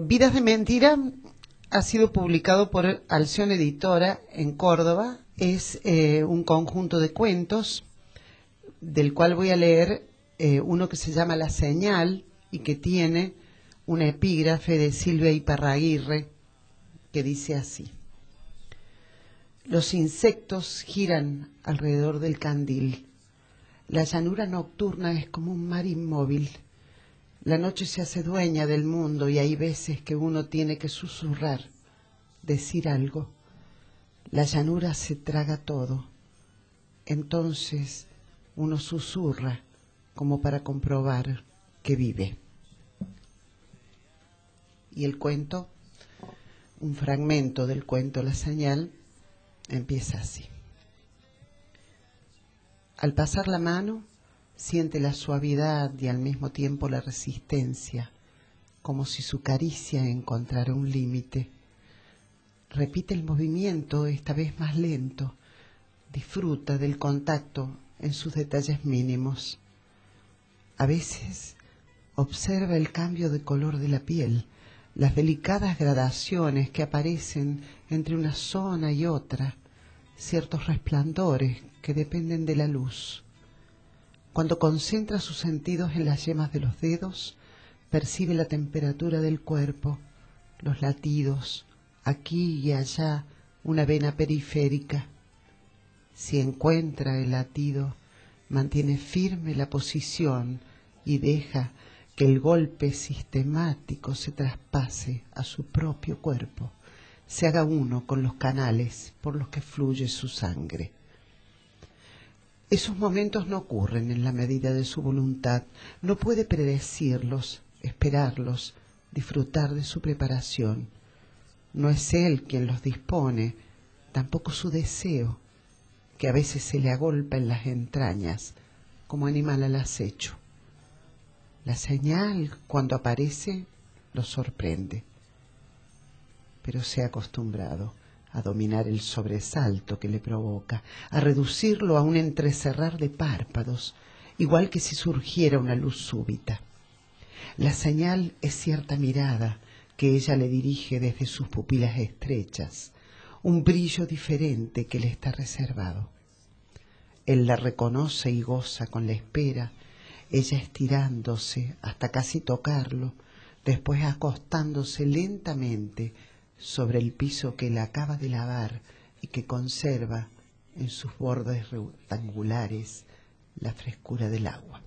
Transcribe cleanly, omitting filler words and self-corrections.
Vidas de Mentira ha sido publicado por Alción Editora en Córdoba. Es un conjunto de cuentos del cual voy a leer uno que se llama La Señal y que tiene una epígrafe de Silvia Iparraguirre que dice así: los insectos giran alrededor del candil. La llanura nocturna es como un mar inmóvil. La noche se hace dueña del mundo y hay veces que uno tiene que susurrar, decir algo. La llanura se traga todo. Entonces uno susurra como para comprobar que vive. Y el cuento, un fragmento del cuento La Señal, empieza así. Al pasar la mano, siente la suavidad y al mismo tiempo la resistencia, como si su caricia encontrara un límite. Repite el movimiento, esta vez más lento. Disfruta del contacto en sus detalles mínimos. A veces observa el cambio de color de la piel, las delicadas gradaciones que aparecen entre una zona y otra, ciertos resplandores que dependen de la luz. Cuando concentra sus sentidos en las yemas de los dedos, percibe la temperatura del cuerpo, los latidos, aquí y allá una vena periférica. Si encuentra el latido, mantiene firme la posición y deja que el golpe sistemático se traspase a su propio cuerpo, se haga uno con los canales por los que fluye su sangre. Esos momentos no ocurren en la medida de su voluntad, no puede predecirlos, esperarlos, disfrutar de su preparación. No es él quien los dispone, tampoco su deseo, que a veces se le agolpa en las entrañas, como animal al acecho. La señal, cuando aparece, lo sorprende, pero se ha acostumbrado a dominar el sobresalto que le provoca, a reducirlo a un entrecerrar de párpados, igual que si surgiera una luz súbita. La señal es cierta mirada que ella le dirige desde sus pupilas estrechas, un brillo diferente que le está reservado. Él la reconoce y goza con la espera, ella estirándose hasta casi tocarlo, después acostándose lentamente sobre el piso que él acaba de lavar y que conserva en sus bordes rectangulares la frescura del agua.